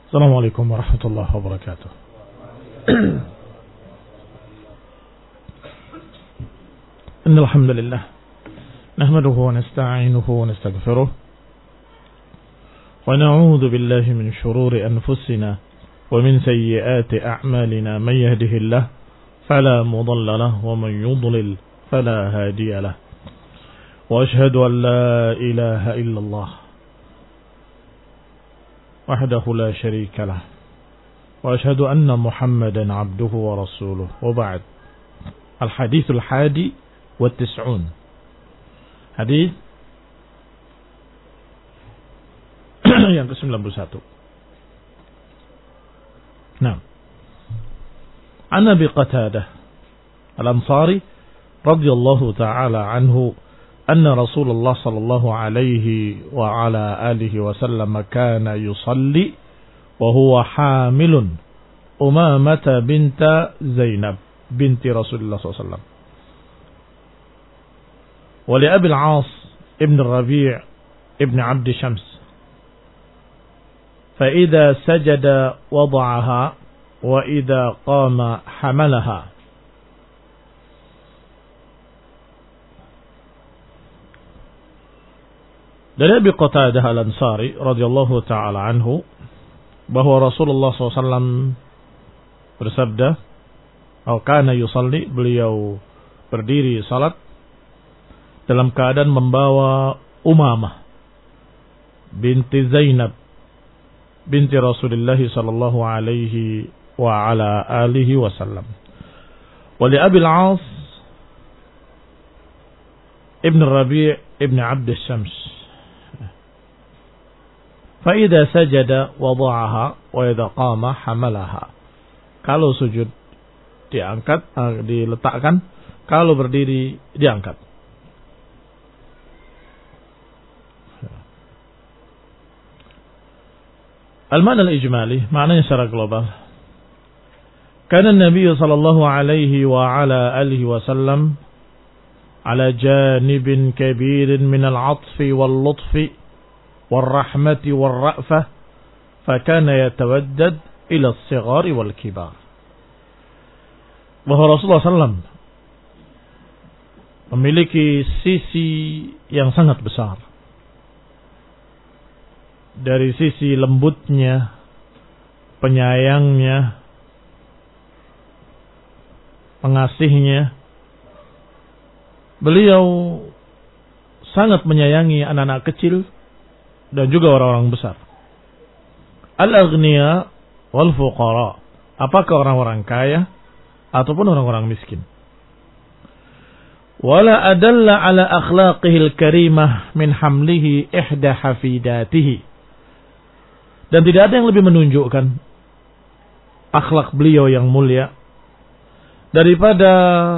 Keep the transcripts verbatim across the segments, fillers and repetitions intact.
Assalamualaikum warahmatullahi wabarakatuh. Innal hamdalillah nahmaduhu wa nasta'inuhu wa nastaghfiruh wa na'udzu billahi min shururi anfusina wa min sayyiati a'malina man yahdihillahu fala mudilla lahu wa man yudlil fala hadiya lahu. Wa ashhadu an la ilaha illallah wahdahu la syarika lah wa ashhadu anna Muhammadan abduhu wa rasuluh wa ba'd. Al-hadithul hadi wa tis'un. Hadis yang ke sembilan puluh satu. Nah, an Abi Qatadah Al-Ansari radhiyallahu ta'ala anhu أن رسول الله صلى الله عليه وعلى آله وسلم كان يصلي وهو حامل أمامة بنت زينب بنت رسول الله صلى الله عليه وسلم ولأبي العاص ابن الربيع ابن عبد شمس فإذا سجد وضعها وإذا قام حملها. Dari Abi Qatadah Al-Ansari radhiyallahu ta'ala anhu bahwa Rasulullah shallallahu alaihi wasallam bersabda, atau kana yusalli, beliau berdiri salat dalam keadaan membawa Umamah binti Zainab binti Rasulullah sallallahu alaihi wa ala alihi wasallam. Wa li Abi al-As ibn Rabi' ibn Abd Shams فَإِذَا سَجَدَ وَضَعَهَا وَإِذَا قَامَ حَمَلَهَا. Kalau sujud diangkat, diletakkan, kalau berdiri diangkat. Al-ma'na al-ijmali, maknanya secara global. Kana Nabi sallallahu alaihi wa ala alihi wasallam ala janibin kabirin min al-'athfi wal-lutfi والرحمة والرأفة فكان يتودد إلى الصغار والكبار. Bahwa Rasulullah shallallahu alaihi wasallam memiliki sisi yang sangat besar dari sisi lembutnya, penyayangnya, pengasihnya. Beliau sangat menyayangi anak-anak kecil dan juga orang-orang besar. Al-aghniya wal fuqara, apakah orang-orang kaya ataupun orang-orang miskin. Wala adalla ala akhlaqihil karimah min hamlihi ihda hafidatihi. Dan tidak ada yang lebih menunjukkan akhlak beliau yang mulia daripada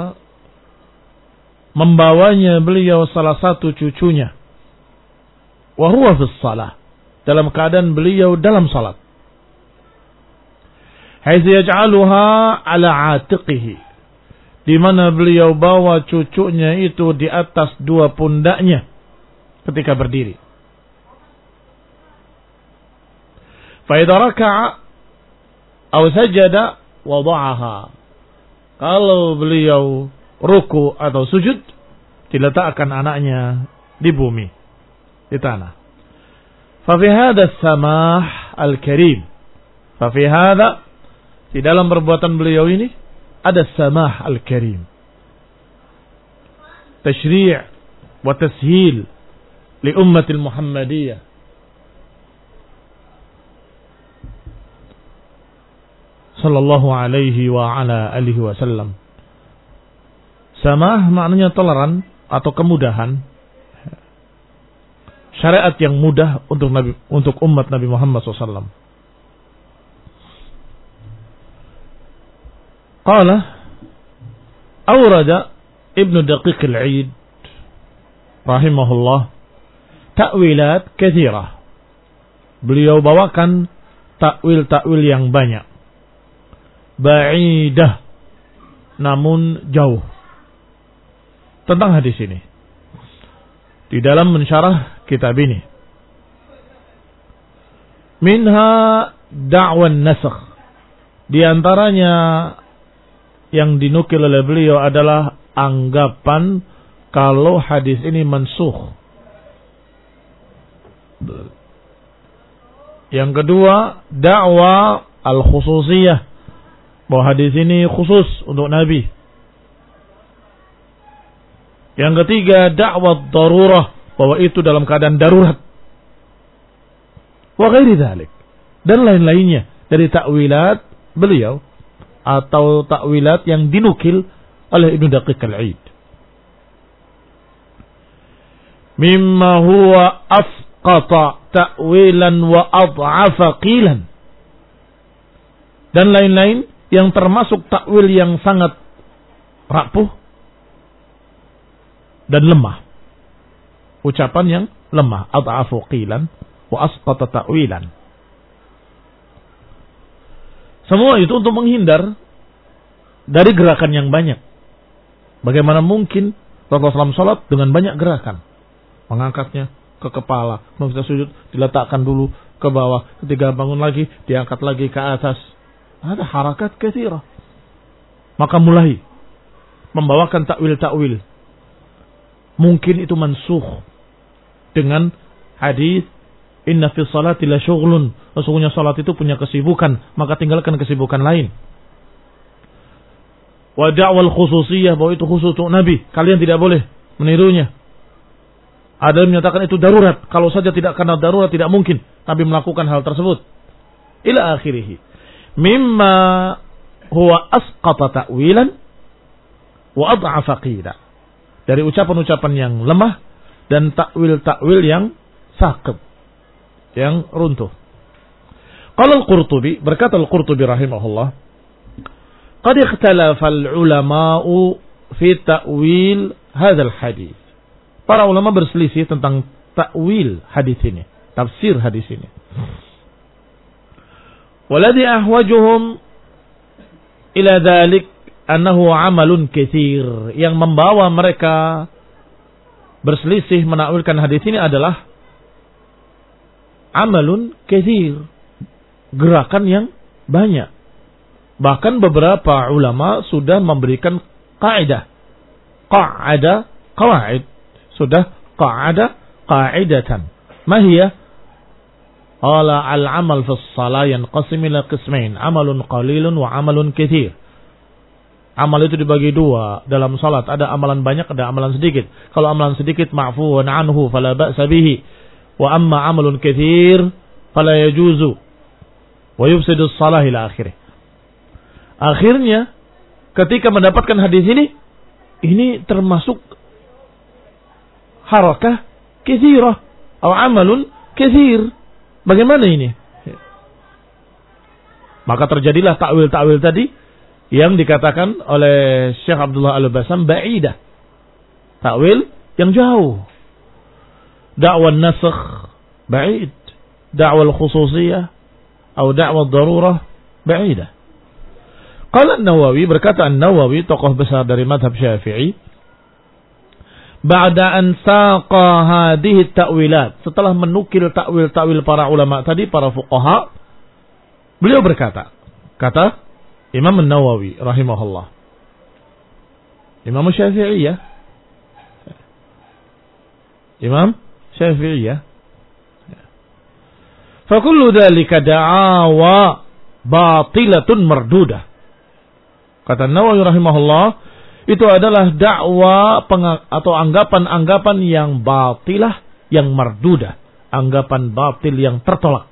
membawanya beliau salah satu cucunya, wa huwa fis shalah, dalam keadaan beliau dalam salat. Haitsu yaj'aluha ala 'atiqihi, di mana beliau bawa cucunya itu di atas dua pundaknya ketika berdiri. Fa idza raka'a aw sajada wada'aha. Kalau beliau ruku atau sujud, diletakkan anaknya di bumi, di tanah. Fafi hadha samah al-karim. Fafi hadha, di dalam perbuatan beliau ini ada samah al-karim. Tashri' wa tashil li ummatil Muhammadiyah. Sallallahu alaihi wa ala alihi wasallam. Samah maknanya toleran atau kemudahan. Syariat yang mudah untuk Nabi, untuk umat Nabi Muhammad shallallahu alaihi wasallam. Qala awrada Ibn Daqiq al-Eid rahimahullah ta'wilat katsirah. Beliau bawakan takwil-takwil yang banyak, ba'idah, namun jauh, tentang hadis ini di dalam mensyarah kitab ini. Minha da'wan nasakh. Di antaranya yang dinukil oleh beliau adalah anggapan kalau hadis ini mansukh. Yang kedua, da'wa al-khususiyah, bahwa hadis ini khusus untuk Nabi. Yang ketiga, da'wa darurah, bahwa itu dalam keadaan darurat. Wa ghairi dzalik, dan lain-lainnya dari takwilat beliau atau takwilat yang dinukil oleh Ibnu Daqiq al-Aid. Mimma huwa afqata ta'wilan wa ad'afa qilan, dan lain-lain yang termasuk takwil yang sangat rapuh dan lemah, ucapan yang lemah, ad'afu qilan wa asqata ta'wilan. Semua itu untuk menghindar dari gerakan yang banyak. Bagaimana mungkin Rasulullah shallallahu alaihi wasallam sholat dengan banyak gerakan, mengangkatnya ke kepala, kemudian sujud diletakkan dulu ke bawah, ketika bangun lagi diangkat lagi ke atas. Ada harakat katsirah. Maka mulai membawakan takwil-takwil. Mungkin itu mansukh dengan hadis inna fi sholati la syughlun. Sesungguhnya salat itu punya kesibukan, maka tinggalkan kesibukan lain. Wa da'wal khususiyah, bahwa itu khusus untuk Nabi, kalian tidak boleh menirunya. Ada yang menyatakan itu darurat, kalau saja tidak karena darurat tidak mungkin Nabi melakukan hal tersebut. Ila akhirih. Mimma huwa asqata ta'wilan wa ad'afa qila. Dari ucapan-ucapan yang lemah dan takwil-takwil yang sakit, yang runtuh. Qala al-Qurtubi, berkata al-Qurtubi rahimahullah, qad ikhtalafa al-ulama'u fi ta'wil hadzal hadis. Para ulama berselisih tentang takwil hadis ini, tafsir hadis ini. Waladhi ahwajuhum ila dhalik annahu amalun katsir. Yang membawa mereka berselisih menakwilkan hadis ini adalah amalun katsir, gerakan yang banyak. Bahkan beberapa ulama sudah memberikan kaidah, qa'ada qawaid, sudah qa'ada qa'idatan. Mahiyah? Qala al-amal fi shalah yanqasim ila qismain, amalun qalilun wa amalun katsir. Amal itu dibagi dua dalam salat, ada amalan banyak, ada amalan sedikit. Kalau amalan sedikit ma'fuun anhu fala ba'sa bihi, wa amma amalun katsir fala yajuzu wa yufsidu shalah ila akhirih. Akhirnya ketika mendapatkan hadis ini, ini termasuk harakah katsirah atau amalun katsir. Bagaimana ini? Maka terjadilah takwil-takwil tadi yang dikatakan oleh Syekh Abdullah Al-Basam ba'idah. Takwil yang jauh. Da'wa nasakh ba'id, da'wa al-khususiyah atau da'wa darurah ba'idah. Qala An-Nawawi, berkata An-Nawawi, tokoh besar dari mazhab Syafi'i, ba'da an saqa hadhihi ta'wilat, setelah menukil takwil-takwil para ulama tadi, para fuqaha, beliau berkata, kata Imam An-Nawawi rahimahullah, Imam Syafi'i ya, Imam Syafi'i ya, fa kullu dzalika da'awa batilatun mardudah. Kata Nawawi rahimahullah, itu adalah dakwah atau anggapan-anggapan yang batilah, yang mardudah, anggapan batil yang tertolak.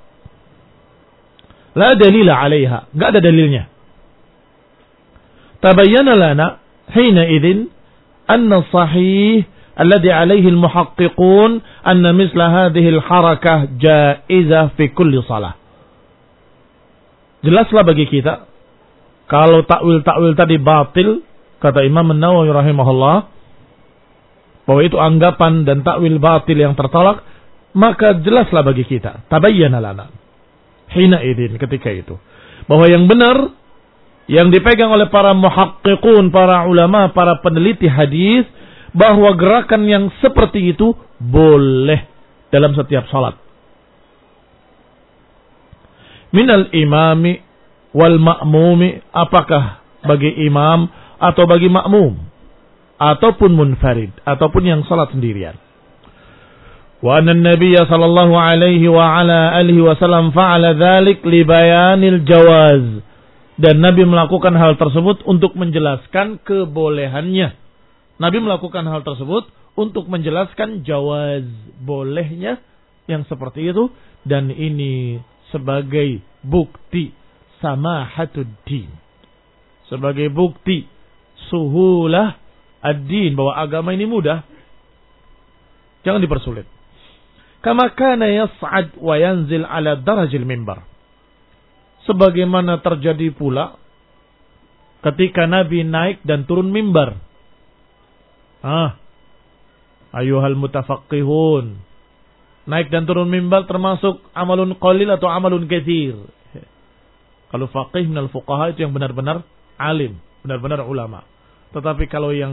La dalila 'alaiha, enggak ada dalilnya. Tabayyana lana hina idzin anna sahih alladhi 'alaihi al-muhaqqiqun anna misla hadhihi al-harakah jaizah fi kulli shalah. Jelaslah bagi kita kalau takwil-takwil tadi batil, kata Imam An-Nawawi rahimahullah, bahwa itu anggapan dan takwil batil yang tertolak, maka jelaslah bagi kita, tabayyana lana hina idzin, ketika itu, bahwa yang benar yang dipegang oleh para muhaqqiqun, para ulama, para peneliti hadis, bahwa gerakan yang seperti itu boleh dalam setiap salat. minal imami wal ma'mumi, apakah bagi imam atau bagi makmum, ataupun munfarid, ataupun yang salat sendirian. Wa anna an-nabiy sallallahu alaihi wa ala alihi wasallam fa'ala dzalik li bayanil jawaz, dan Nabi melakukan hal tersebut untuk menjelaskan kebolehannya. Nabi melakukan hal tersebut untuk menjelaskan jawaz, bolehnya yang seperti itu, dan ini sebagai bukti samahatuddin, sebagai bukti suhulah ad-din, bahwa agama ini mudah, jangan dipersulit. Kama kana yas'ad wa yanzil ala darajil mimbar, sebagaimana terjadi pula ketika Nabi naik dan turun mimbar. Ah, ayuhal mutafaqqihun, naik dan turun mimbar termasuk amalun qalil atau amalun katsir. Kalau faqih minal fuqaha itu yang benar-benar alim, benar-benar ulama. Tetapi kalau yang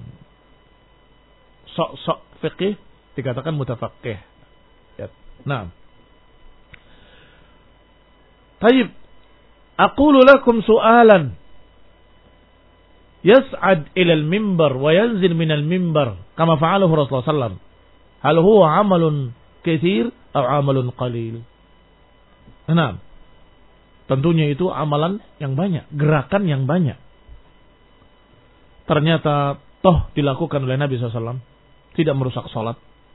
sok-sok fiqih dikatakan mutafaqqih. Ya. Nah. Taib. Aqulu lakum su'alan. Yas'ad ila al-mimbar wa yanzil min al-mimbar kama fa'alahu Rasulullah sallallahu alaihi wasallam. Hal huwa amalun katsir atau amalun qalil? Nah. Tentunya itu amalan yang banyak, gerakan yang banyak. Ternyata toh dilakukan oleh Nabi shallallahu alaihi wasallam, tidak merusak salat.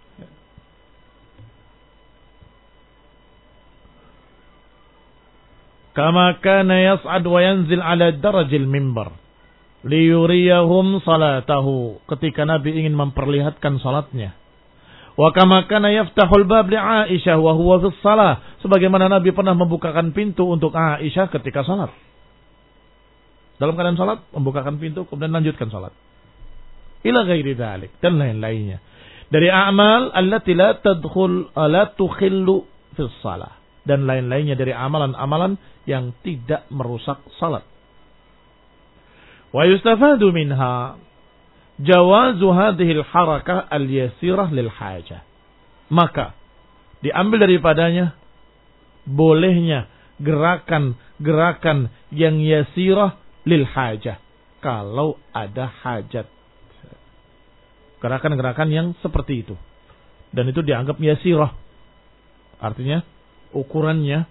Kama kana yas'ad wa yanzil ala darajil mimbar liyuriyahum salatahu, ketika Nabi ingin memperlihatkan salatnya. Wa kama kana yaftahul bab li Aisyah wa huwa fi shalah, sebagaimana Nabi pernah membukakan pintu untuk Aisyah ketika salat. Dalam keadaan salat membukakan pintu kemudian lanjutkan salat. Ila ghairi dzalik, dan lain-lainnya dari amal allati la tadkhul la tukhillu fi shalah, dan lain-lainnya dari amalan-amalan yang tidak merusak salat. Wa yustafadu minha jawazu hadhil harakah al-yasirah lil hajah. Maka diambil daripadanya bolehnya gerakan-gerakan yang yasirah lil hajah, kalau ada hajat. Gerakan-gerakan yang seperti itu, dan itu dianggap yasirah, artinya ukurannya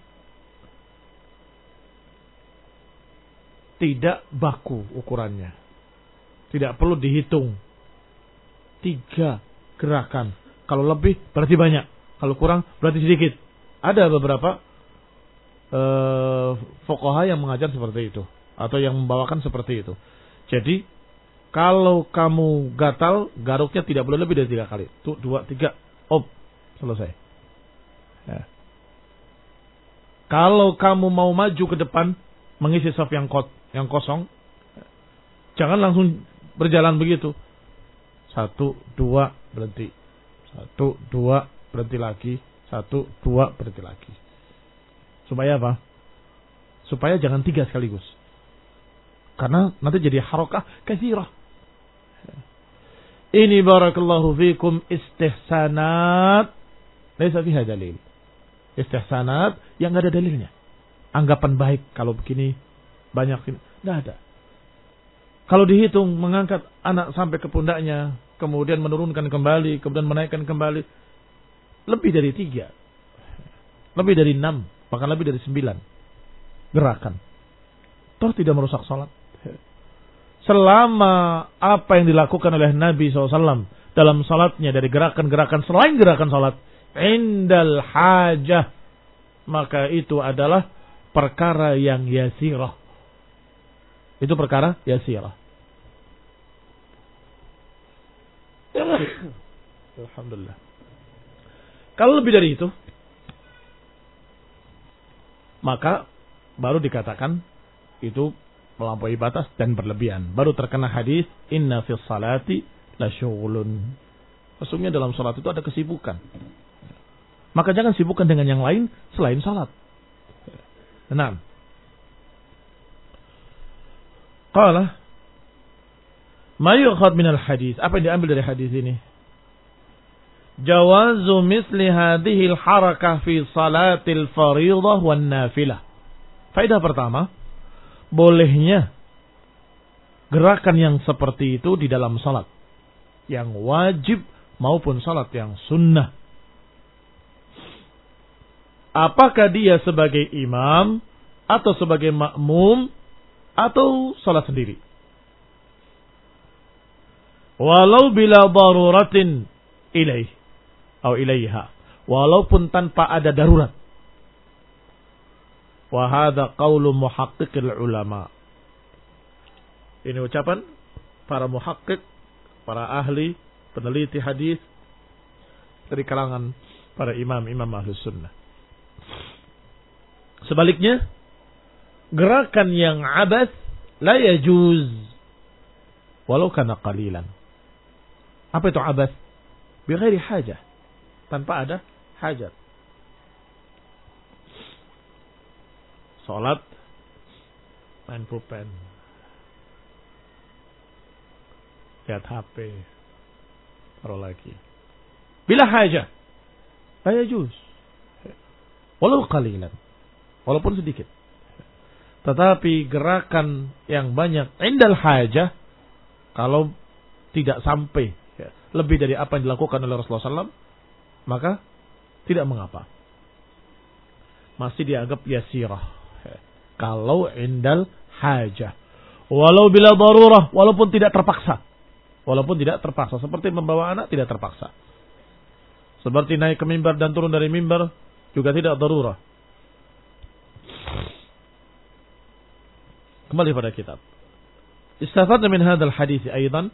tidak baku, ukurannya tidak perlu dihitung. Tiga gerakan, kalau lebih berarti banyak, kalau kurang berarti sedikit. Ada beberapa uh, fuqaha yang mengajar seperti itu, atau yang membawakan seperti itu. Jadi kalau kamu gatal, garuknya tidak boleh lebih dari tiga kali. Tuh, dua, tiga, op, selesai. Ya. Kalau kamu mau maju ke depan, mengisi saf yang, kot, yang kosong, jangan langsung berjalan begitu. Satu, dua, berhenti. Satu, dua, berhenti lagi. Satu, dua, berhenti lagi. Supaya apa? Supaya jangan tiga sekaligus. Karena nanti jadi harokah katsirah. Ini barakallahu fikum istihsanat laisa fiha dalil. Istihsanat yang enggak ada dalilnya. Anggapan baik kalau begini banyak ini, enggak ada. Kalau dihitung mengangkat anak sampai ke pundaknya, kemudian menurunkan kembali, kemudian menaikkan kembali, lebih dari tiga, lebih dari enam, bahkan lebih dari sembilan gerakan. Toh tidak merusak salat. Selama apa yang dilakukan oleh Nabi shallallahu alaihi wasallam dalam salatnya dari gerakan-gerakan selain gerakan salat, indal hajah, maka itu adalah perkara yang yasirah. Itu perkara yasirah. Alhamdulillah. Kalau lebih dari itu, maka baru dikatakan itu melampaui batas dan berlebihan. Baru terkena hadis inna fis salati la syughulun. Maksudnya dalam salat itu ada kesibukan. Maka jangan sibukkan dengan yang lain selain salat. Enam. Qala ma yu'khadh minal hadis. Apa yang diambil dari hadis ini? jawazu misli hadhihi al-harakah fi salatil fardhah wan nafilah. Faedah pertama, bolehnya gerakan yang seperti itu di dalam salat yang wajib maupun salat yang sunnah. Apakah dia sebagai imam atau sebagai makmum atau salat sendiri. Walau bila daruratin ilaih atau ilaiha, walaupun tanpa ada darurat. Wa hadza qaulu muhaqqiqil ulama. Ini ucapan para muhaqqiq, para ahli peneliti hadis dari kalangan para imam-imam Ahlus Sunnah. Sebaliknya, gerakan yang abas la yajuz walau kana qalilan. Apa itu abas? Bighairi hajah, tanpa ada hajat. Salat main pulpen, lihat H P, taruh lagi. Bila hajah, la yajuz walau qalilan, walaupun sedikit. Tetapi gerakan yang banyak indal hajah, kalau tidak sampai ya, lebih dari apa yang dilakukan oleh Rasulullah shallallahu alaihi wasallam, maka tidak mengapa. Masih dianggap yasirah. Ya, kalau indal hajah. Walau bila darurah, walaupun tidak terpaksa. Walaupun tidak terpaksa. Seperti membawa anak tidak terpaksa. Seperti naik ke mimbar dan turun dari mimbar juga tidak darurah. Kembali pada kitab. Istafadna min hadzal hadits aidan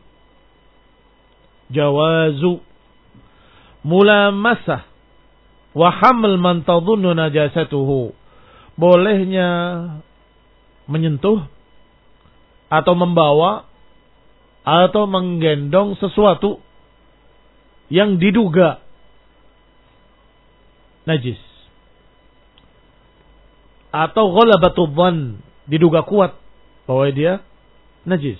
jawazu mulamasah wa haml man tadhunnu najasatuhu. Bolehnya menyentuh atau membawa atau menggendong sesuatu yang diduga najis. Atau ghalabatul dhann, diduga kuat bahwa dia najis.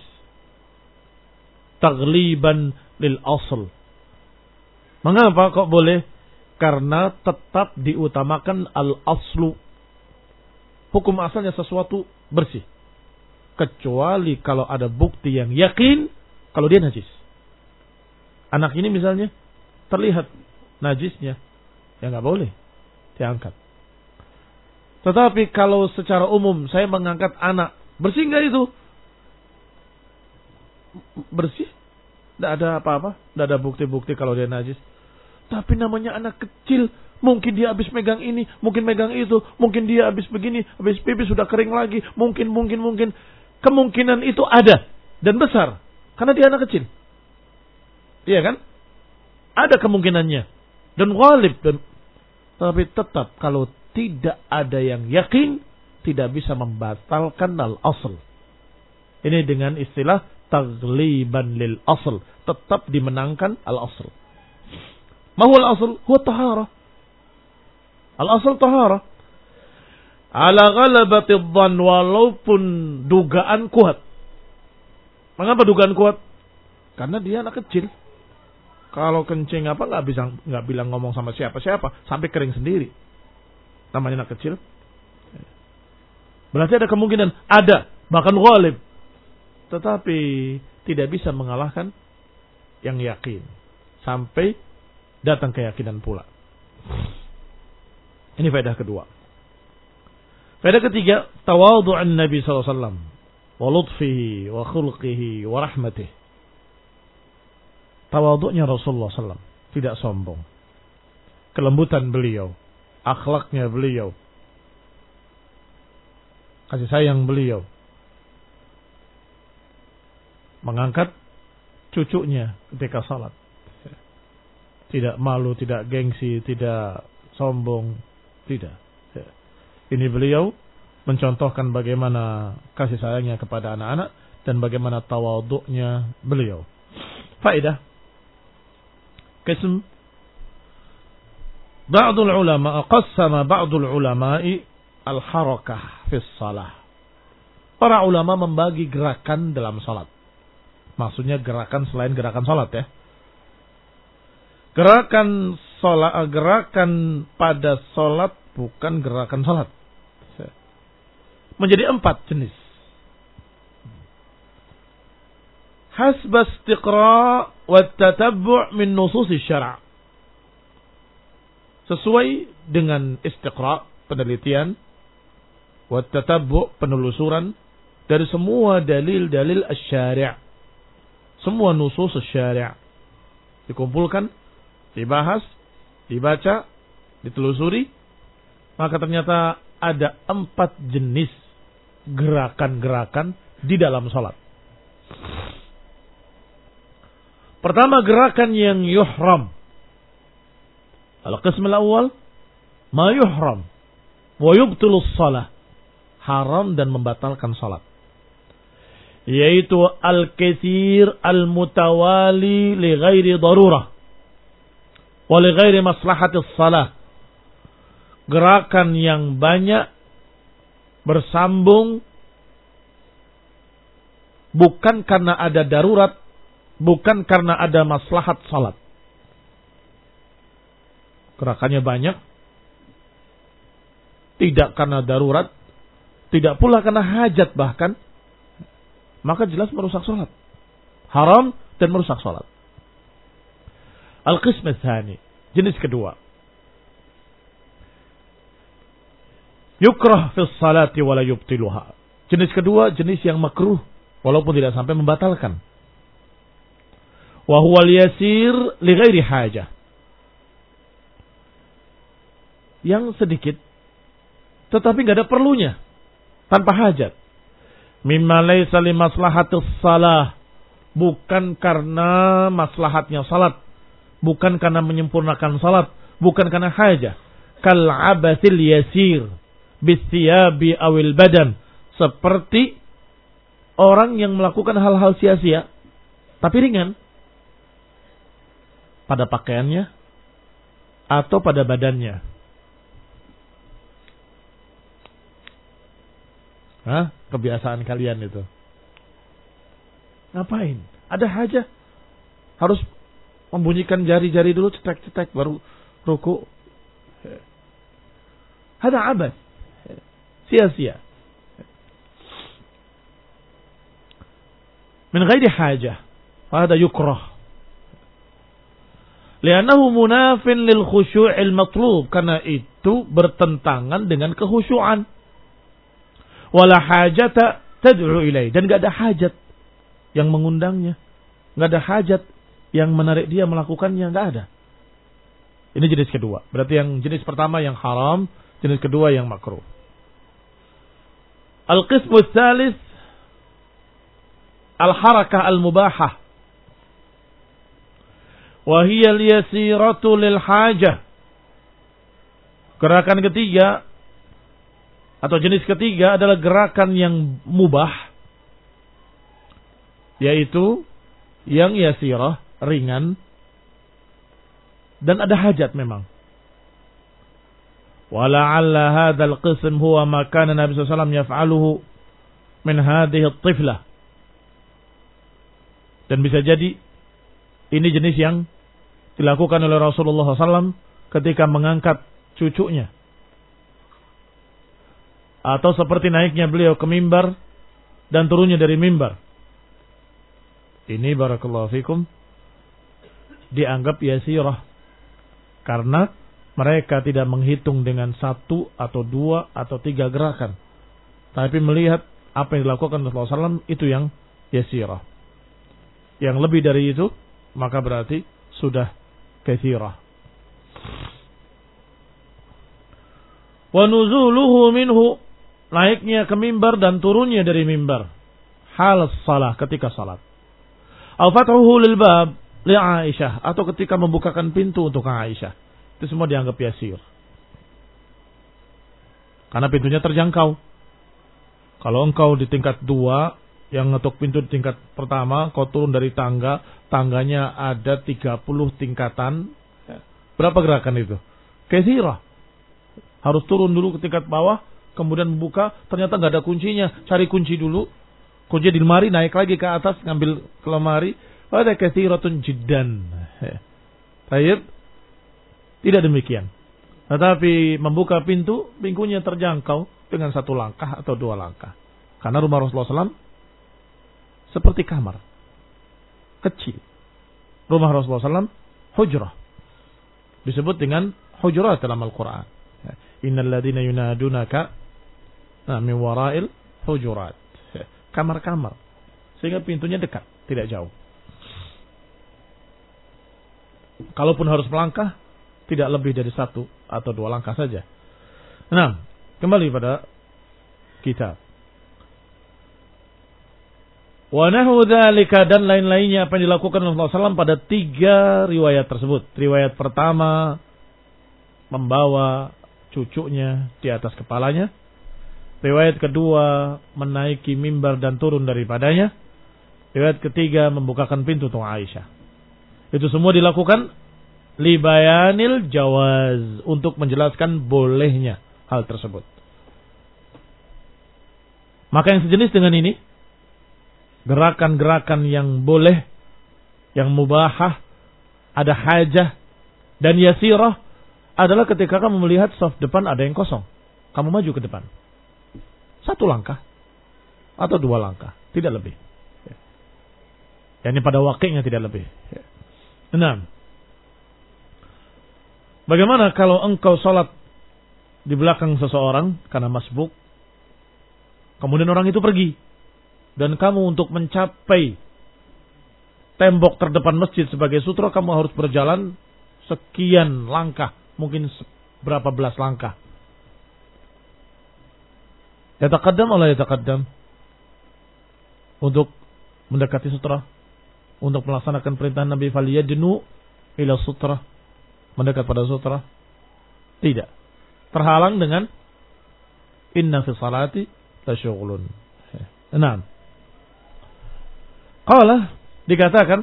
Taghliban lil asl. Mengapa kok boleh? Karena tetap diutamakan al-aslu. Hukum asalnya sesuatu bersih. Kecuali kalau ada bukti yang yakin kalau dia najis. Anak ini misalnya terlihat najisnya, ya nggak boleh diangkat. Tetapi kalau secara umum saya mengangkat anak, bersih nggak itu? Bersih. Tidak ada apa-apa. Tidak ada bukti-bukti kalau dia najis. Tapi namanya anak kecil. Mungkin dia habis megang ini. Mungkin megang itu. Mungkin dia habis begini. Habis pipis sudah kering lagi. Mungkin, mungkin, mungkin. Kemungkinan itu ada. Dan besar. Karena dia anak kecil. Iya kan? Ada kemungkinannya. Dan ghalib. Dan... Tapi tetap kalau tidak ada yang yakin, tidak bisa membatalkan al-asl. Ini dengan istilah taghliban lil asl. Tetap dimenangkan al-asl. Ma huwa al-asl? Huwa tahara. Al-asl tahara. Ala ghalabati dhann, walaupun dugaan kuat. Mengapa dugaan kuat? Karena dia anak kecil. Kalau kencing apa nggak bisa nggak bilang ngomong sama siapa-siapa sampai kering sendiri. Namanya anak kecil. Berarti ada kemungkinan, ada, bahkan ghalib. Tetapi tidak bisa mengalahkan yang yakin. Sampai datang keyakinan pula. Ini faedah kedua. Faedah ketiga, tawadhu'an Nabi sallallahu alaihi wasallam. Wa lutfihi, wa khulqihi, wa rahmatihi. Tawadhu'nya Rasulullah sallallahu alaihi wasallam. Tidak sombong. Kelembutan beliau. Akhlaknya beliau, kasih sayang beliau, mengangkat cucunya ketika salat, tidak malu, tidak gengsi, tidak sombong, tidak. Ini beliau mencontohkan bagaimana kasih sayangnya kepada anak-anak dan bagaimana tawadhu'nya beliau. Faedah Qism Ba'dul ulama qassama ba'dul ulama'i al-harakah fi shalah. Para ulama membagi gerakan dalam salat. Maksudnya gerakan selain gerakan salat ya. Gerakan salat, gerakan pada salat bukan gerakan salat. Menjadi empat jenis. Hasba istiqra' wa tatabbu' min nusus syara'. Sesuai dengan istiqra', penelitian, wa tatabbu' penelusuran dari semua dalil-dalil asy-syari'. Semua nusus asy-syari'. Dikumpulkan, dibahas, dibaca, ditelusuri, maka ternyata ada empat jenis gerakan-gerakan di dalam salat. Pertama, gerakan yang yuhram. Al-qism al-awwal ma yuhram wa yubtilu shalah. Haram dan membatalkan salat. Yaitu al-katsir al-mutawali li ghairi darurah wa li ghairi maslahatis salah. Gerakan yang banyak bersambung bukan karena ada darurat, bukan karena ada maslahat salat. Gerakannya banyak, tidak karena darurat, tidak pula karena hajat bahkan, maka jelas merusak salat. Haram dan merusak salat. Al-qism ats-tsani, jenis kedua. Yukrah fi salati wa la yubtiluha. Jenis kedua, jenis yang makruh walaupun tidak sampai membatalkan. Wa huwa al-yasir li ghairi hajah. Yang sedikit tetapi enggak ada perlunya, tanpa hajat. Mimma laysa li maslahatis salah, bukan karena maslahatnya salat, bukan karena menyempurnakan salat, bukan karena hajah. Kal abasil yasir bithiyabi awil badan, seperti orang yang melakukan hal-hal sia-sia tapi ringan pada pakaiannya atau pada badannya. Hah? Kebiasaan kalian itu. Ngapain? Ada hajah? Harus membunyikan jari-jari dulu, cetek-cetek baru ruku. Hada abad. Sia-sia. Min ghairi hajah. Hada yukrah. Li'annahu munafin lil khusyu'il matlub. Karena itu bertentangan dengan kekhusyuan. Wala hajata tad'u ilaih. Dan gak ada hajat yang mengundangnya. Gak ada hajat yang menarik dia melakukannya. Gak ada. Ini jenis kedua. Berarti yang jenis pertama yang haram. Jenis kedua yang makruh. Al-qismu tsalis al-harakah al-mubahah. Wa hiya al-yasiratu lil hajah. Gerakan ketiga atau jenis ketiga adalah gerakan yang mubah, yaitu yang yasirah, ringan, dan ada hajat memang. Wala'alla hadzal qism huwa ma kana Nabi sallallahu alaihi wasallam yaf'aluhu min hadhihi at-tiflah. Dan bisa jadi ini jenis yang dilakukan oleh Rasulullah sallallahu alaihi wasallam ketika mengangkat cucunya. Atau seperti naiknya beliau ke mimbar dan turunnya dari mimbar. Ini barakallahu fikum dianggap yasirah. Karena mereka tidak menghitung dengan satu atau dua atau tiga gerakan. Tapi melihat apa yang dilakukan Rasulullah sallallahu alaihi wasallam itu yang yasirah. Yang lebih dari itu maka berarti sudah katsirah. Wa nuzuluhu minhu, naiknya ke mimbar dan turunnya dari mimbar. Hal salah, ketika salat. Al-fathuhu lil bab li Aisyah, atau ketika membukakan pintu untuk Aisyah. Itu semua dianggap yasir. Karena pintunya terjangkau. Kalau engkau di tingkat dua, yang ngetuk pintu di tingkat pertama, kau turun dari tangga, tangganya ada tiga puluh tingkatan. Berapa gerakan itu? Katsirah. Harus turun dulu ke tingkat bawah, kemudian membuka, ternyata nggak ada kuncinya, cari kunci dulu, kunci di lemari, naik lagi ke atas, ngambil ke lemari, ada katsiratun jiddan. Baik. Tidak demikian. Tetapi membuka pintu, pintunya terjangkau dengan satu langkah atau dua langkah. Karena rumah Rasulullah shallallahu alaihi wasallam seperti kamar kecil. Rumah Rasulullah shallallahu alaihi wasallam hujrah. Disebut dengan hujrah dalam Al-Quran. Innal ladina yunadunaka min wara'il hujurat. Kamar-kamar. Sehingga pintunya dekat, tidak jauh. Kalaupun harus melangkah, tidak lebih dari satu atau dua langkah saja. Nah, kembali pada kitab. Wa nahu dzalika, dan lain-lainnya apa yang dilakukan Rasulullah shallallahu alaihi wasallam pada tiga riwayat tersebut. Riwayat pertama, membawa cucunya di atas kepalanya. Riwayat kedua, menaiki mimbar dan turun daripadanya. Riwayat ketiga, membukakan pintu untuk Aisyah. Itu semua dilakukan libayanil jawaz, untuk menjelaskan bolehnya hal tersebut. Maka yang sejenis dengan ini, gerakan-gerakan yang boleh, yang mubahah, ada hajah dan yasirah, adalah ketika kamu melihat saf depan ada yang kosong, kamu maju ke depan satu langkah atau dua langkah, tidak lebih. Yani pada waktunya tidak lebih. Enam. Bagaimana kalau engkau sholat di belakang seseorang karena masbuk, kemudian orang itu pergi, dan kamu untuk mencapai tembok terdepan masjid sebagai sutra, kamu harus berjalan sekian langkah, mungkin berapa belas langkah. Yataqaddam atau la yataqaddam? Untuk mendekati sutra, untuk melaksanakan perintah Nabi faliyadnu ila sutra, mendekat pada sutra. Tidak. Terhalang dengan inna fi salati la syughlun. Enam. Qala, dikatakan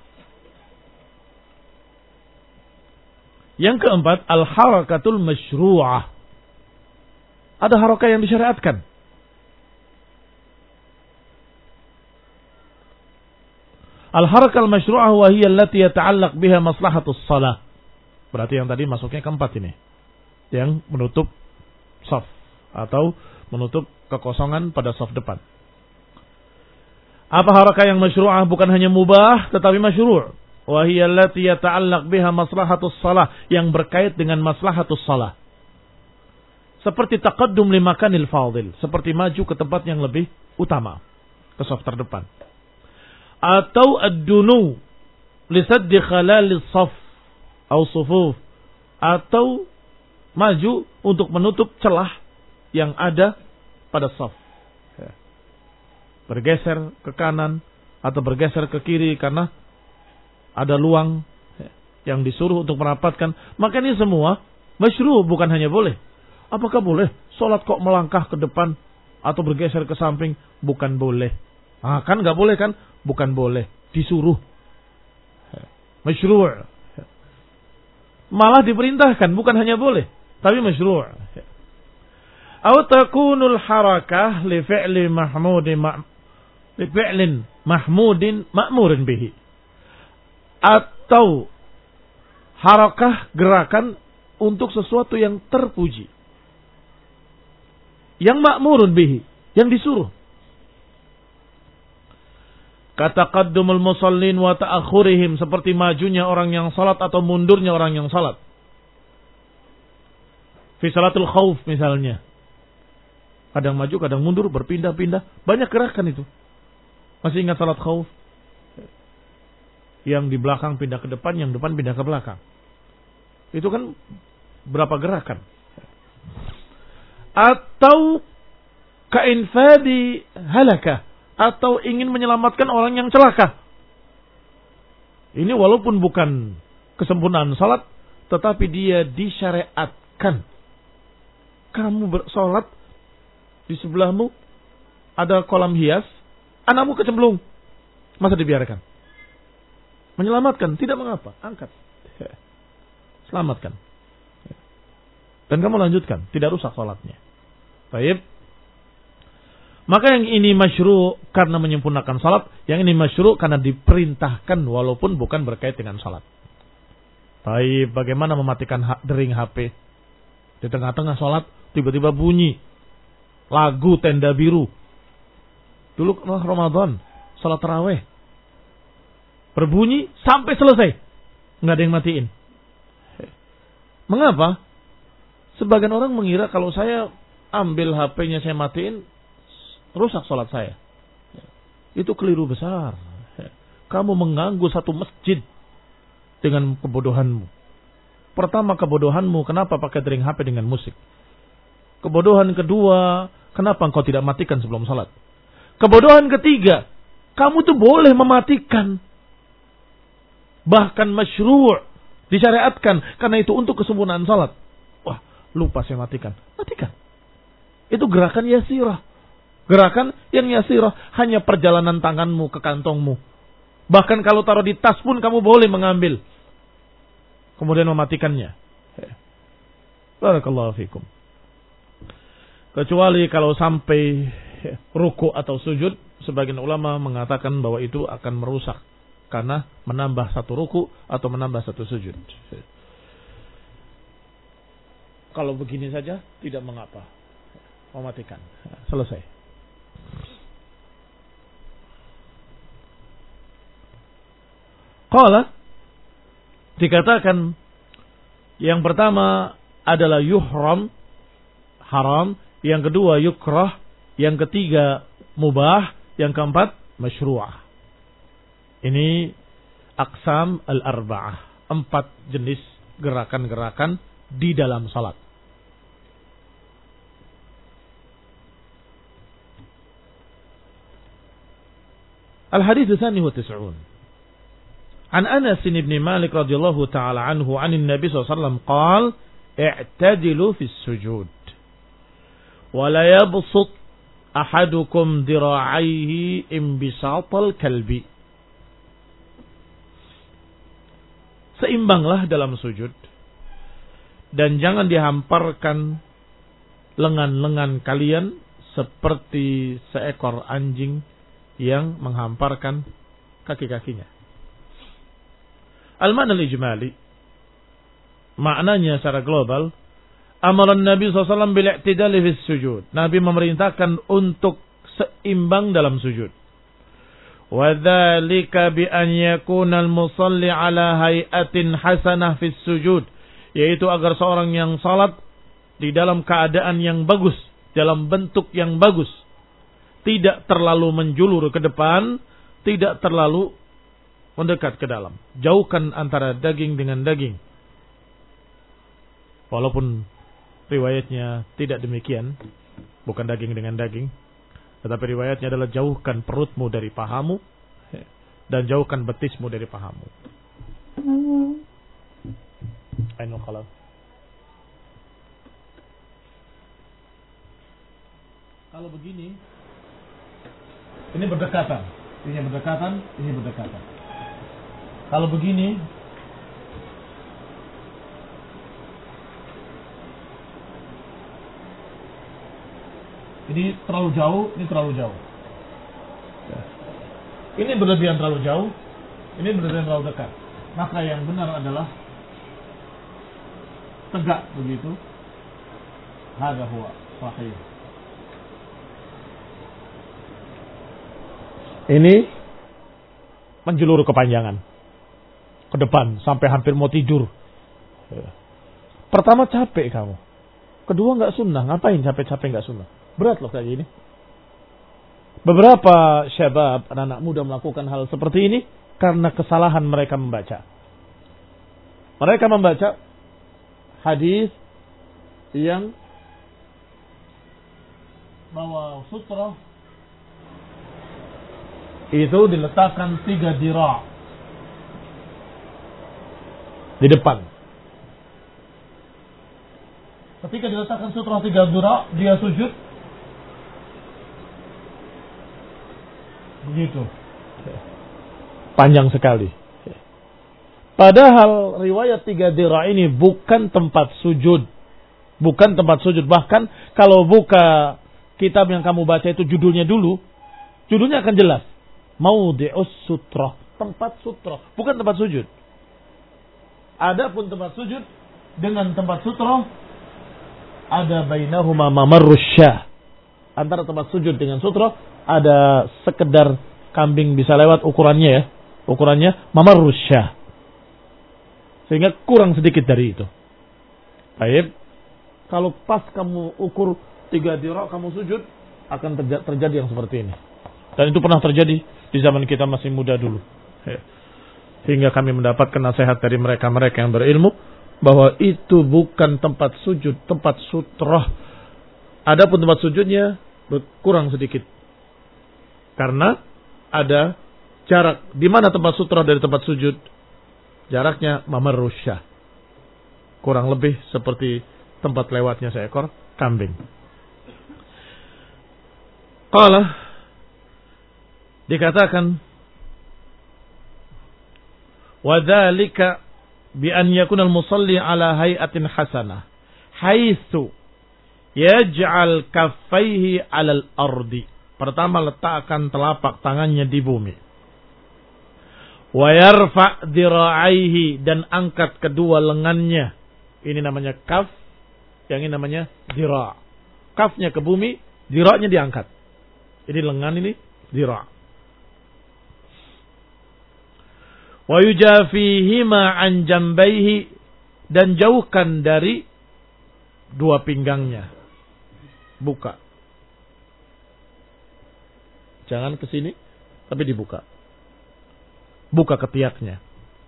yang keempat, al-harakatul masyru'ah. Ada harakah yang disyariatkan. Al-harakah al-masyru'ah wa hiya allati yata'allaq biha maslahatus shalah. Berarti yang tadi masuknya keempat ini. Yang menutup shaf atau menutup kekosongan pada shaf depan. Apa harakah yang masyru'ah? Bukan hanya mubah tetapi masyru'. Wa hiya allati yata'allaq biha maslahatus shalah, yang berkait dengan maslahatus shalah. Seperti taqaddum li makanil fadil, seperti maju ke tempat yang lebih utama, ke shaf terdepan. Atau ad-dunu li saddi khalalis shaf atau sufuf, atau maju untuk menutup celah yang ada pada shaf. Bergeser ke kanan atau bergeser ke kiri karena ada luang yang disuruh untuk merapatkan. Maka ini semua masyru', bukan hanya boleh. Apakah boleh sholat kok melangkah ke depan atau bergeser ke samping? Bukan boleh. Ah, kan nggak boleh kan? Bukan boleh, disuruh. Masyru'. Malah diperintahkan, bukan hanya boleh, tapi masyru'. Aw takunul harakah li fi'li mahmudin ma' li fi'lin mahmudin ma'murin bihi. Atau harakah, gerakan untuk sesuatu yang terpuji, yang ma'murun bihi, yang disuruh. Kata qaddumul musallin wa ta'akhurihim, seperti majunya orang yang salat atau mundurnya orang yang salat. Fi salatul khauf misalnya. Kadang maju, kadang mundur, berpindah-pindah. Banyak gerakan itu. Masih ingat salat khauf? Yang di belakang pindah ke depan, yang depan pindah ke belakang. Itu kan berapa gerakan. Atau ka'infadi halakah, atau ingin menyelamatkan orang yang celaka. Ini walaupun bukan kesempurnaan salat, tetapi dia disyariatkan. Kamu bersolat, di sebelahmu ada kolam hias, anakmu kecemplung, masa dibiarkan? Menyelamatkan, tidak mengapa, angkat, selamatkan, dan kamu lanjutkan, tidak rusak salatnya. Baik. Maka yang ini masyru' karena menyempurnakan salat, yang ini masyru' karena diperintahkan walaupun bukan berkait dengan salat. Baik, bagaimana mematikan ha- dering H P? Di tengah-tengah sholat, tiba-tiba bunyi lagu Tenda Biru. Dulu Ramadan, sholat tarawih, berbunyi sampai selesai, nggak ada yang matiin. Mengapa? Sebagian orang mengira kalau saya ambil H P-nya saya matiin, rusak sholat saya. Itu keliru besar. Kamu mengganggu satu masjid dengan kebodohanmu. Pertama, kebodohanmu, kenapa pakai dering H P dengan musik? Kebodohan kedua, kenapa engkau tidak matikan sebelum salat? Kebodohan ketiga, kamu tuh boleh mematikan. Bahkan masyru', disyariatkan, karena itu untuk kesempurnaan salat. Wah, lupa saya matikan. Matikan. Itu gerakan yasirah. Gerakan yang yasirah, hanya perjalanan tanganmu ke kantongmu. Bahkan kalau taruh di tas pun kamu boleh mengambil. Kemudian mematikannya. Barakallahu fikum. Kecuali kalau sampai ruku atau sujud, sebagian ulama mengatakan bahwa itu akan merusak. Karena menambah satu ruku atau menambah satu sujud. Kalau begini saja, tidak mengapa. Mematikan. Selesai. Qala, dikatakan yang pertama adalah yuhram, haram, yang kedua yukrah, yang ketiga mubah, yang keempat masyru'ah. Ini aqsam al-arba'ah, empat jenis gerakan-gerakan di dalam salat. Al-hadits tsani wa tis'un. An Anas bin Malik radhiyallahu ta'ala anhu 'anil Nabi sallallahu alaihi wasallam qala i'tadilu fis sujud wa la yabsut ahadukum dira'aihi imbisatal kalbi. Seimbanglah dalam sujud dan jangan dihamparkan lengan-lengan kalian seperti seekor anjing yang menghamparkan kaki-kakinya. Al-ma'na al-ijmali, maknanya secara global, amaran Nabi sallallahu alaihi wasallam bil-i'tidali fis sujud. Nabi memerintahkan untuk seimbang dalam sujud. Wa dzalika bi an yakuna al-musalli ala hay'atin hasanah fis sujud, yaitu agar seorang yang salat di dalam keadaan yang bagus, dalam bentuk yang bagus, tidak terlalu menjulur ke depan, tidak terlalu mendekat ke dalam. Jauhkan antara daging dengan daging. Walaupun riwayatnya tidak demikian, bukan daging dengan daging, tetapi riwayatnya adalah jauhkan perutmu dari pahamu dan jauhkan betismu dari pahamu. Ainul khalam. Kalau begini, ini berdekatan, ini berdekatan, ini berdekatan. Kalau begini, ini terlalu jauh, ini terlalu jauh. Ini berlebihan terlalu jauh, ini berlebihan terlalu dekat. Maka yang benar adalah tegak begitu. Hadza huwa sahih. Ini menjulur kepanjangan ke depan sampai hampir mau tidur. Pertama capek kamu, kedua nggak sunnah. Ngapain capek-capek nggak sunnah? Berat loh kayak gini. Beberapa syabab, anak-anak muda melakukan hal seperti ini karena kesalahan mereka membaca. Mereka membaca hadis yang bahwa sutra itu diletakkan tiga dira' di depan. Ketika diletakkan sutra tiga dira', dia sujud begitu, panjang sekali. Padahal riwayat tiga dira' ini bukan tempat sujud, bukan tempat sujud. Bahkan kalau buka kitab yang kamu baca itu judulnya dulu, judulnya akan jelas. Maudhi'us sutra, tempat sutra, bukan tempat sujud. Adapun tempat sujud dengan tempat sutra ada bainahuma mamarrus syah. Antara tempat sujud dengan sutra ada sekedar kambing bisa lewat ukurannya ya. Ukurannya mamarrus syah. Sehingga kurang sedikit dari itu. Baik. Kalau pas kamu ukur tiga dira kamu sujud, akan terja- terjadi yang seperti ini. Dan itu pernah terjadi di zaman kita masih muda dulu. Sehingga kami mendapatkan nasihat dari mereka-mereka yang berilmu bahwa itu bukan tempat sujud, tempat sutrah. Adapun tempat sujudnya kurang sedikit. Karena ada jarak. Di mana tempat sutrah dari tempat sujud? Jaraknya mamarrusyah. Kurang lebih seperti tempat lewatnya seekor kambing. Qala dikatakan wa dzalika bi an yakuna al-musalli ala hay'atin hasanah haitsu yaj'al kaffaihi 'ala al-ardi. Pertama, letakkan telapak tangannya di bumi. Wa yarfa' dira'aihi, dan angkat kedua lengannya. Ini namanya kaf. Yang ini namanya dira'. Kafnya ke bumi, dira'nya diangkat. Ini lengan ini dira'. Wa yujafihima an jambaihi, dan jauhkan dari dua pinggangnya. Buka. Jangan ke sini, tapi dibuka. Buka ketiaknya.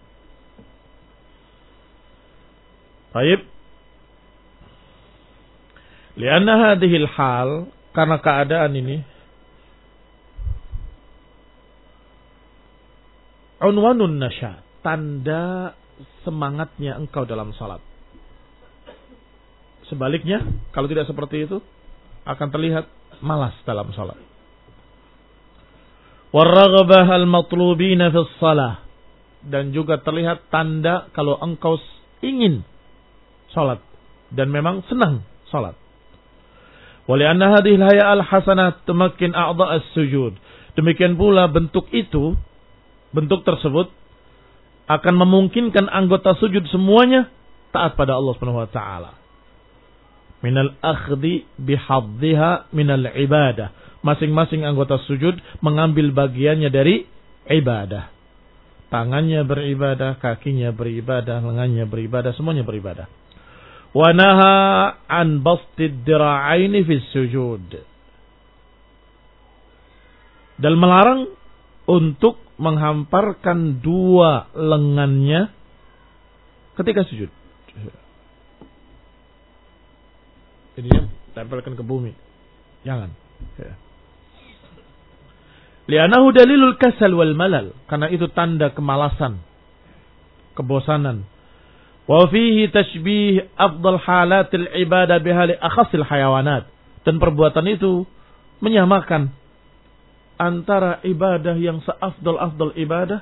Baik. Lianna hadhil hal, karena keadaan ini unwanun nasya, tanda semangatnya engkau dalam salat. Sebaliknya, kalau tidak seperti itu akan terlihat malas dalam salat. Warraghbah al-matlubina fis shalah, dan juga terlihat tanda kalau engkau ingin salat dan memang senang salat. Walianna hadhil hay'a al-hasanah tumakkin a'dha' as-sujud. Demikian pula bentuk itu, bentuk tersebut akan memungkinkan anggota sujud semuanya taat pada Allah Subhanahu wa taala. Minal akhdhi bihadhiha minal ibadah. Masing-masing anggota sujud mengambil bagiannya dari ibadah. Tangannya beribadah, kakinya beribadah, lengannya beribadah, semuanya beribadah. Wa naha an bastid dira'aini fis sujud. Dan melarang untuk menghamparkan dua lengannya ketika sujud. Jadi tempelkan ke bumi. Jangan. Li'annahu dalilul kasal wal malal. Karena itu tanda kemalasan, kebosanan. Wa fihi tashbih afdal halatil ibadah bihali akhasil hayawanat. Dan perbuatan itu menyamakan antara ibadah yang seafdal-afdal ibadah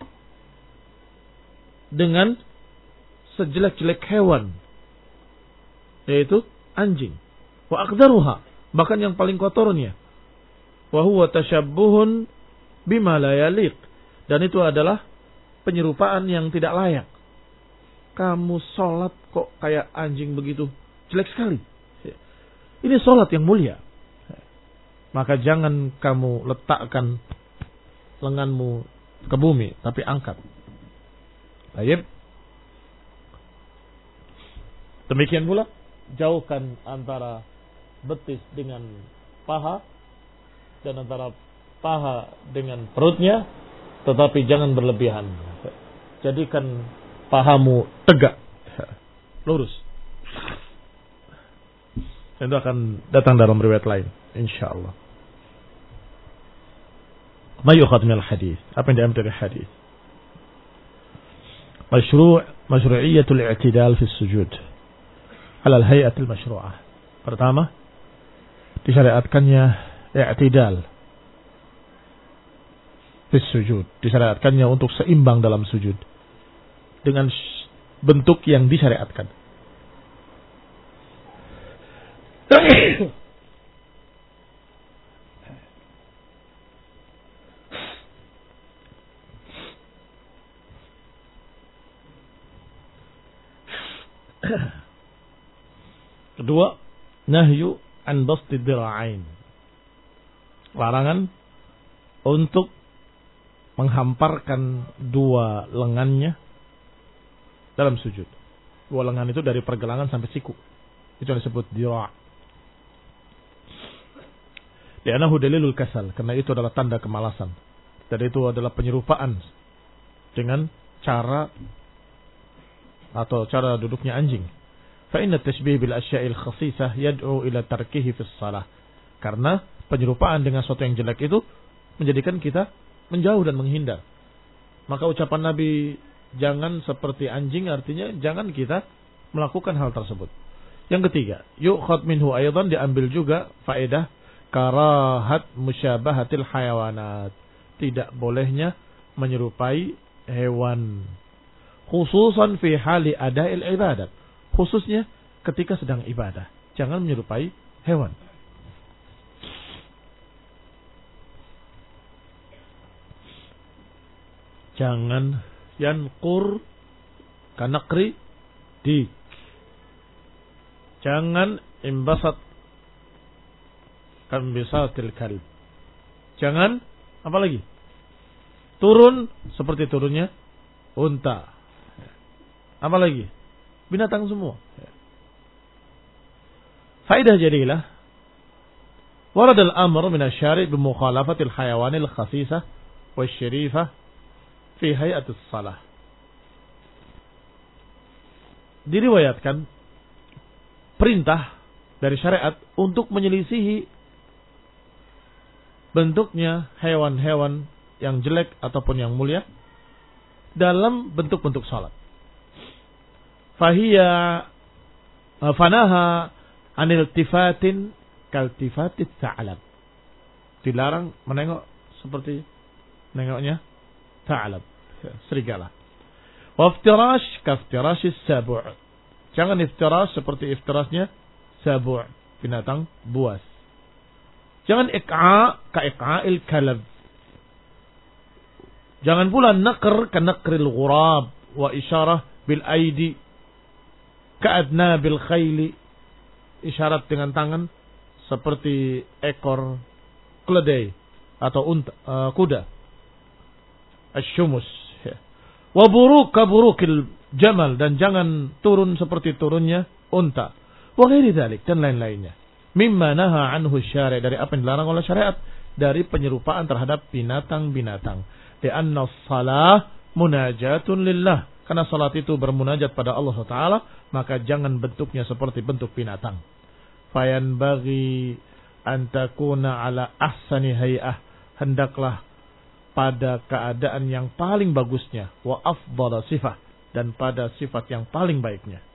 dengan sejelek-jelek hewan, yaitu anjing. Wa aqdaruha, bahkan yang paling kotornya. Wa huwa tashabbuhun bima la yaliq, dan itu adalah penyerupaan yang tidak layak. Kamu sholat kok kayak anjing begitu, jelek sekali. Ini sholat yang mulia. Maka jangan kamu letakkan lenganmu ke bumi, tapi angkat. Baik. Demikian pula, jauhkan antara betis dengan paha dan antara paha dengan perutnya, tetapi jangan berlebihan. Jadikan pahamu tegak, lurus. Itu akan datang dalam riwayat lain, insyaallah. Ma yukhad min al-hadis, apa yang diambil dari hadis? Masyru' masyru'iyatul i'tidal fi sujud ala al-hay'atil masyru'ah. Pertama, disyariatkannya i'tidal fi sujud, disyariatkannya untuk seimbang dalam sujud dengan bentuk yang disyariatkan. Kedua, nahyu an basti dira'ain. Larangan untuk menghamparkan dua lengannya dalam sujud. Dua lengan itu dari pergelangan sampai siku. Itu yang disebut dira'. Li'annahu dalilul kasal. Karena itu adalah tanda kemalasan. Dan itu adalah penyerupaan dengan cara atau cara duduknya anjing. Fa inna tashbih bil asya'il khasisah yad'u ila tarkihi fis shalah. Karena penyerupaan dengan sesuatu yang jelek itu menjadikan kita menjauh dan menghindar. Maka ucapan Nabi jangan seperti anjing artinya jangan kita melakukan hal tersebut. Yang ketiga, yu'khad minhu aidan, diambil juga faedah karahat musyabahatil hayawanat. Tidak bolehnya menyerupai hewan. Khususan fi hali ada'il ibadat. Khususnya ketika sedang ibadah. Jangan menyerupai hewan. Jangan yanqur kanakri dik. Jangan imbasat kambisatil kalb. Jangan apa lagi? Turun seperti turunnya unta. Apa lagi? Binatang semua. Faidah jadilah. Warad al-amr min asy-syari' bi mukhalafatil hayawanil khasisah wasyarifah fi hayatis salah. Diriwayatkan perintah dari syariat untuk menyelisihi bentuknya hewan-hewan yang jelek ataupun yang mulia dalam bentuk-bentuk salat. Fahiya fanaha anil tifatin kaltifatit ta'alab. Dilarang menengok seperti menengoknya ta'alab, serigala. Wa iftirash kaftirash sabu'. Jangan iftirash seperti iftirasnya sabu', binatang buas. Jangan iqa' ka iqa'il kalab. Jangan pula naqr ka naqril ghurab wa isyarah bil aidi ka'adna bil khayli. Isyarat dengan tangan seperti ekor keledai atau unta, uh, kuda. Asy-syumus. Wa buruk ka burukil jamal, dan jangan turun seperti turunnya unta. Wa ghairi dzalik, dan lain-lainnya. Mimma naha anhu syari', dari apa yang dilarang oleh syariat, dari penyerupaan terhadap binatang-binatang. Li'anna shalah munajatun lillah, karena salat itu bermunajat pada Allah Taala, maka jangan bentuknya seperti bentuk binatang. Fayan bagi antakuna ala ahsani hay'ah, hendaklah pada keadaan yang paling bagusnya, wa afdhala sifah, dan pada sifat yang paling baiknya.